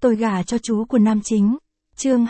Tôi gả cho chú của nam chính. Chương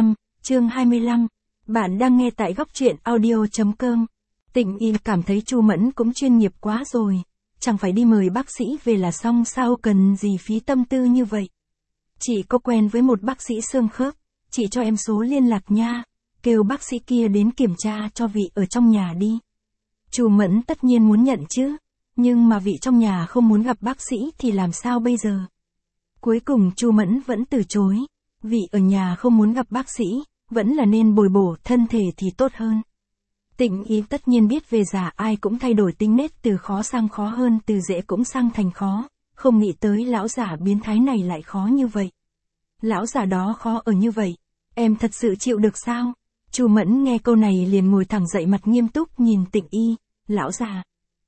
25. Bạn đang nghe tại góc truyện audio.com. Tịnh Y cảm thấy Chu Mẫn cũng chuyên nghiệp quá rồi. Chẳng phải đi mời bác sĩ về là xong sao cần gì phí tâm tư như vậy. Chị có quen với một bác sĩ xương khớp, chị cho em số liên lạc nha. Kêu bác sĩ kia đến kiểm tra cho vị ở trong nhà đi. Chu Mẫn tất nhiên muốn nhận chứ. Nhưng mà vị trong nhà không muốn gặp bác sĩ thì làm sao bây giờ? Cuối cùng Chu Mẫn vẫn từ chối. Vị ở nhà không muốn gặp bác sĩ, vẫn là nên bồi bổ thân thể thì tốt hơn. Tịnh Y tất nhiên biết về già ai cũng thay đổi tính nết từ khó sang khó hơn, từ dễ cũng sang thành khó. Không nghĩ tới lão giả biến thái này lại khó như vậy. Lão giả đó khó ở như vậy. Em thật sự chịu được sao? Chu Mẫn nghe câu này liền ngồi thẳng dậy, mặt nghiêm túc nhìn Tịnh Y. Lão già?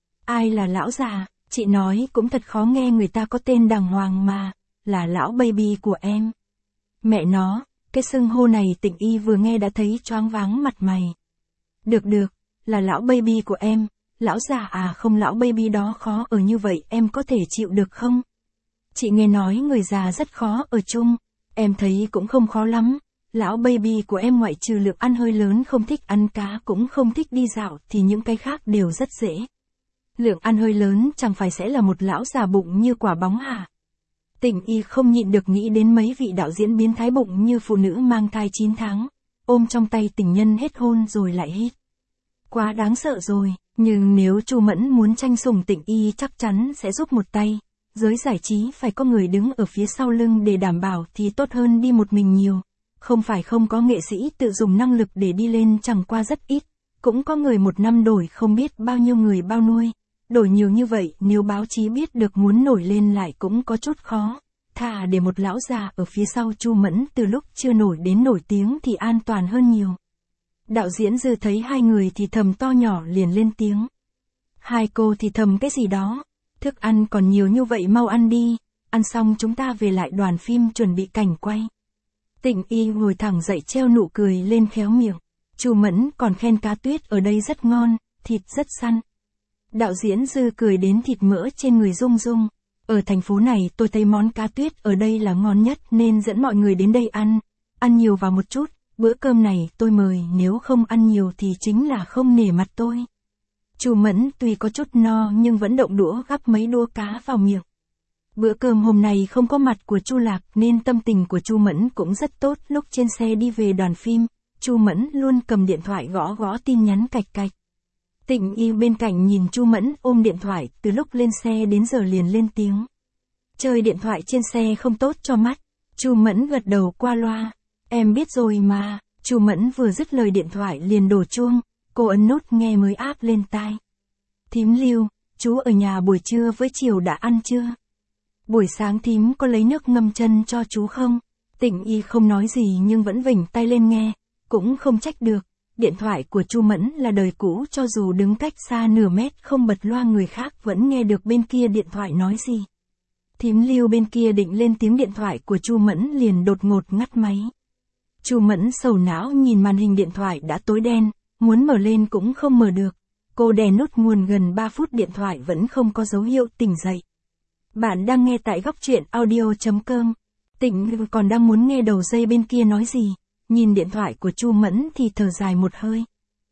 Ai là lão già? Chị nói cũng thật khó nghe, người ta có tên đàng hoàng mà. Là lão baby của em. Mẹ nó, cái xưng hô này Tịnh Y vừa nghe đã thấy choáng váng mặt mày. Được, là lão baby của em. Lão già à? Không, lão baby đó khó ở như vậy, em có thể chịu được không? Chị nghe nói người già rất khó ở chung. Em thấy cũng không khó lắm. Lão baby của em ngoại trừ lượng ăn hơi lớn, không thích ăn cá, cũng không thích đi dạo, thì những cái khác đều rất dễ. Lượng ăn hơi lớn chẳng phải sẽ là một lão già bụng như quả bóng hả? Tịnh Y không nhịn được nghĩ đến mấy vị đạo diễn biến thái bụng như phụ nữ mang thai 9 tháng, ôm trong tay tình nhân hết hôn rồi lại hít. Quá đáng sợ rồi, nhưng nếu Chu Mẫn muốn tranh sủng Tịnh Y chắc chắn sẽ giúp một tay. Giới giải trí phải có người đứng ở phía sau lưng để đảm bảo thì tốt hơn đi một mình nhiều. Không phải không có nghệ sĩ tự dùng năng lực để đi lên, chẳng qua rất ít. Cũng có người một năm đổi không biết bao nhiêu người bao nuôi. Đổi nhiều như vậy nếu báo chí biết được muốn nổi lên lại cũng có chút khó. Thà để một lão già ở phía sau Chu Mẫn từ lúc chưa nổi đến nổi tiếng thì an toàn hơn nhiều. Đạo diễn Dư thấy hai người thì thầm to nhỏ liền lên tiếng. Hai cô thì thầm cái gì đó? Thức ăn còn nhiều như vậy, mau ăn đi. Ăn xong chúng ta về lại đoàn phim chuẩn bị cảnh quay. Tịnh Y ngồi thẳng dậy treo nụ cười lên khéo miệng. Chu Mẫn còn khen cá tuyết ở đây rất ngon, thịt rất săn. Đạo diễn Dư cười đến thịt mỡ trên người rung rung. Ở thành phố này tôi thấy món cá tuyết ở đây là ngon nhất nên dẫn mọi người đến đây ăn. Ăn nhiều vào một chút, bữa cơm này tôi mời, nếu không ăn nhiều thì chính là không nể mặt tôi. Chu Mẫn tuy có chút no nhưng vẫn động đũa gắp mấy đũa cá vào miệng. Bữa cơm hôm nay không có mặt của Chu Lạc nên tâm tình của Chu Mẫn cũng rất tốt. Lúc trên xe đi về đoàn phim, Chu Mẫn luôn cầm điện thoại gõ tin nhắn cạch cạch. Tịnh Y bên cạnh nhìn Chu Mẫn ôm điện thoại từ lúc lên xe đến giờ liền lên tiếng. Chơi điện thoại trên xe không tốt cho mắt. Chu Mẫn gật đầu qua loa. Em biết rồi mà. Chu Mẫn vừa dứt lời điện thoại liền đổ chuông. Cô ấn nút nghe mới áp lên tai. Thím Lưu, chú ở nhà buổi trưa với chiều đã ăn chưa? Buổi sáng thím có lấy nước ngâm chân cho chú không? Tịnh Y không nói gì nhưng vẫn vểnh tay lên nghe. Cũng không trách được. Điện thoại của Chu Mẫn là đời cũ, cho dù đứng cách xa nửa mét không bật loa người khác vẫn nghe được bên kia điện thoại nói gì. Thím Lưu bên kia định lên tiếng, điện thoại của Chu Mẫn liền đột ngột ngắt máy. Chu Mẫn sầu não nhìn màn hình điện thoại đã tối đen, muốn mở lên cũng không mở được. Cô đè nút nguồn gần 3 phút điện thoại vẫn không có dấu hiệu tỉnh dậy. Bạn đang nghe tại góc truyện audio.com. Tịnh còn đang muốn nghe đầu dây bên kia nói gì. Nhìn điện thoại của Chu Mẫn thì thở dài một hơi.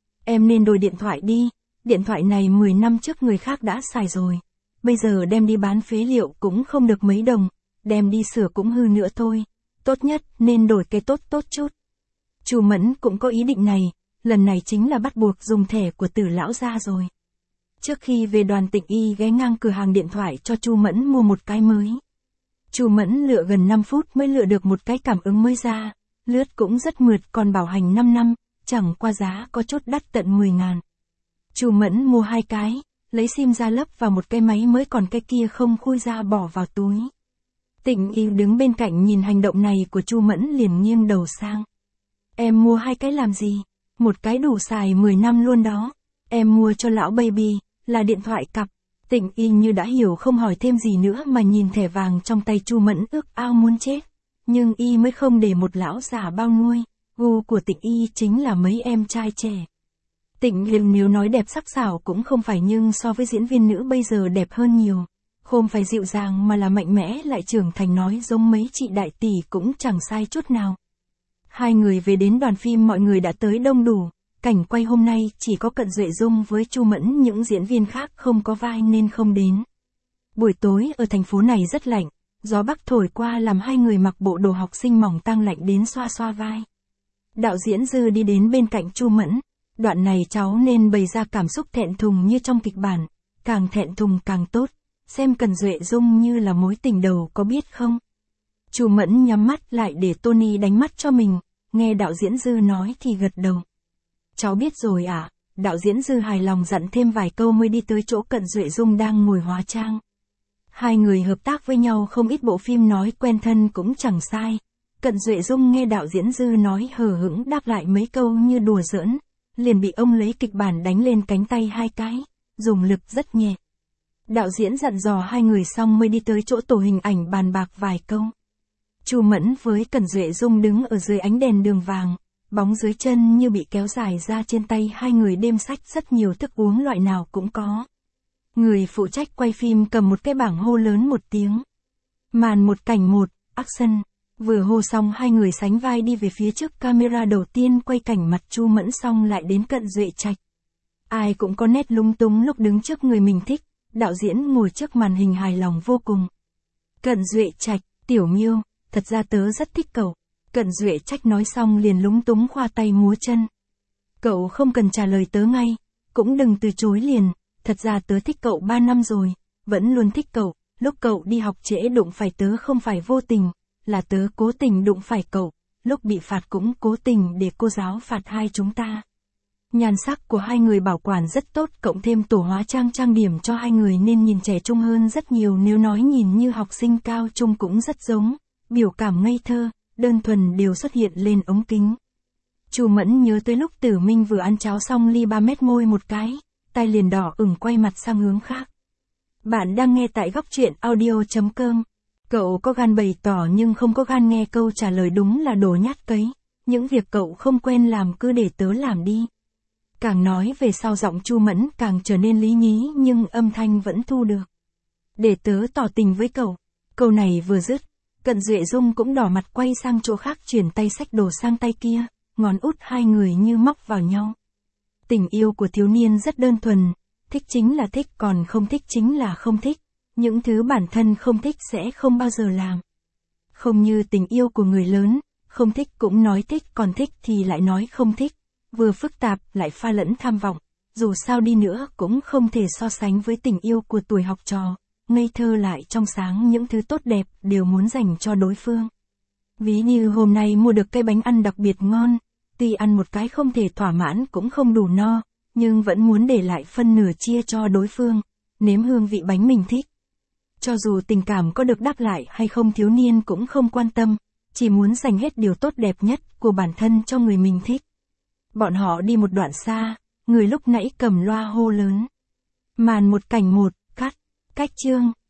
Em nên đổi điện thoại đi, điện thoại này 10 năm trước người khác đã xài rồi. Bây giờ đem đi bán phế liệu cũng không được mấy đồng, đem đi sửa cũng hư nữa thôi. Tốt nhất nên đổi cái tốt chút. Chu Mẫn cũng có ý định này, lần này chính là bắt buộc dùng thẻ của Tử lão gia rồi. Trước khi về đoàn, Tịnh Y ghé ngang cửa hàng điện thoại cho Chu Mẫn mua một cái mới. Chu Mẫn lựa gần 5 phút mới lựa được một cái cảm ứng mới ra. Lướt cũng rất mượt, còn bảo hành 5 năm, chẳng qua giá có chút đắt tận 10.000. Chu Mẫn mua 2 cái, lấy sim ra lắp vào một cái máy mới, còn cái kia không khui ra bỏ vào túi. Tịnh Y đứng bên cạnh nhìn hành động này của Chu Mẫn liền nghiêng đầu sang. Em mua 2 cái làm gì? Một cái đủ xài 10 năm luôn đó. Em mua cho lão baby, là điện thoại cặp. Tịnh Y như đã hiểu không hỏi thêm gì nữa mà nhìn thẻ vàng trong tay Chu Mẫn ước ao muốn chết. Nhưng Y mới không để một lão già bao nuôi. Gu của Tịnh Y chính là mấy em trai trẻ. Tịnh Liêm nếu nói đẹp sắc sảo cũng không phải, nhưng so với diễn viên nữ bây giờ đẹp hơn nhiều. Không phải dịu dàng mà là mạnh mẽ, lại trưởng thành, nói giống mấy chị đại tỷ cũng chẳng sai chút nào. Hai người về đến đoàn phim, mọi người đã tới đông đủ. Cảnh quay hôm nay chỉ có Cận Duệ Dung với Chu Mẫn, những diễn viên khác không có vai nên không đến. Buổi tối ở thành phố này rất lạnh, gió bắc thổi qua làm hai người mặc bộ đồ học sinh mỏng tang lạnh đến xoa xoa vai. Đạo diễn Dư đi đến bên cạnh Chu Mẫn, đoạn này cháu nên bày ra cảm xúc thẹn thùng như trong kịch bản, càng thẹn thùng càng tốt, xem Cận Duệ Dung như là mối tình đầu có biết không? Chu Mẫn nhắm mắt lại để Tony đánh mắt cho mình, nghe đạo diễn Dư nói thì gật đầu. Cháu biết rồi ạ. Đạo diễn Dư hài lòng dặn thêm vài câu mới đi tới chỗ Cận Duệ Dung đang ngồi hóa trang. Hai người hợp tác với nhau không ít bộ phim, nói quen thân cũng chẳng sai. Cận Duệ Dung nghe đạo diễn Dư nói hờ hững đáp lại mấy câu như đùa giỡn, liền bị ông lấy kịch bản đánh lên cánh tay hai cái, dùng lực rất nhẹ. Đạo diễn dặn dò hai người xong mới đi tới chỗ tổ hình ảnh bàn bạc vài câu. Chu Mẫn với Cận Duệ Dung đứng ở dưới ánh đèn đường vàng, bóng dưới chân như bị kéo dài ra trên tay hai người, đêm sách rất nhiều thức uống loại nào cũng có. Người phụ trách quay phim cầm một cái bảng hô lớn một tiếng. Màn một cảnh một, action. Vừa hô xong hai người sánh vai đi về phía trước camera, đầu tiên quay cảnh mặt Chu Mẫn xong lại đến Cận Duệ Trạch. Ai cũng có nét lung túng lúc đứng trước người mình thích, đạo diễn ngồi trước màn hình hài lòng vô cùng. Cận Duệ Trạch, Tiểu Miêu, thật ra tớ rất thích cậu. Cận Duệ Trạch nói xong liền lúng túng khoa tay múa chân. Cậu không cần trả lời tớ ngay, cũng đừng từ chối liền, thật ra tớ thích cậu 3 năm rồi, vẫn luôn thích cậu, lúc cậu đi học trễ đụng phải tớ không phải vô tình, là tớ cố tình đụng phải cậu, lúc bị phạt cũng cố tình để cô giáo phạt hai chúng ta. Nhan sắc của hai người bảo quản rất tốt, cộng thêm tổ hóa trang trang điểm cho hai người nên nhìn trẻ trung hơn rất nhiều, nếu nói nhìn như học sinh cao trung cũng rất giống, biểu cảm ngây thơ, đơn thuần đều xuất hiện lên ống kính. Chu Mẫn nhớ tới lúc Tử Minh vừa ăn cháo xong ly 3 mét môi một cái, tai liền đỏ ửng quay mặt sang hướng khác. Bạn đang nghe tại góc truyện audio.com. Cậu có gan bày tỏ nhưng không có gan nghe câu trả lời, đúng là đồ nhát cấy. Những việc cậu không quen làm cứ để tớ làm đi. Càng nói về sau giọng Chu Mẫn càng trở nên lý nhí nhưng âm thanh vẫn thu được. Để tớ tỏ tình với cậu. Câu này vừa dứt, Cận Duệ Dung cũng đỏ mặt quay sang chỗ khác, chuyển tay xách đồ sang tay kia, ngón út hai người như móc vào nhau. Tình yêu của thiếu niên rất đơn thuần, thích chính là thích, còn không thích chính là không thích. Những thứ bản thân không thích sẽ không bao giờ làm. Không như tình yêu của người lớn, không thích cũng nói thích, còn thích thì lại nói không thích. Vừa phức tạp lại pha lẫn tham vọng, dù sao đi nữa cũng không thể so sánh với tình yêu của tuổi học trò, ngây thơ lại trong sáng, những thứ tốt đẹp đều muốn dành cho đối phương. Ví như hôm nay mua được cây bánh ăn đặc biệt ngon, tuy ăn một cái không thể thỏa mãn cũng không đủ no, nhưng vẫn muốn để lại phân nửa chia cho đối phương, nếm hương vị bánh mình thích. Cho dù tình cảm có được đáp lại hay không thiếu niên cũng không quan tâm, chỉ muốn dành hết điều tốt đẹp nhất của bản thân cho người mình thích. Bọn họ đi một đoạn xa, người lúc nãy cầm loa hô lớn. Màn một cảnh một, cắt, cách chương.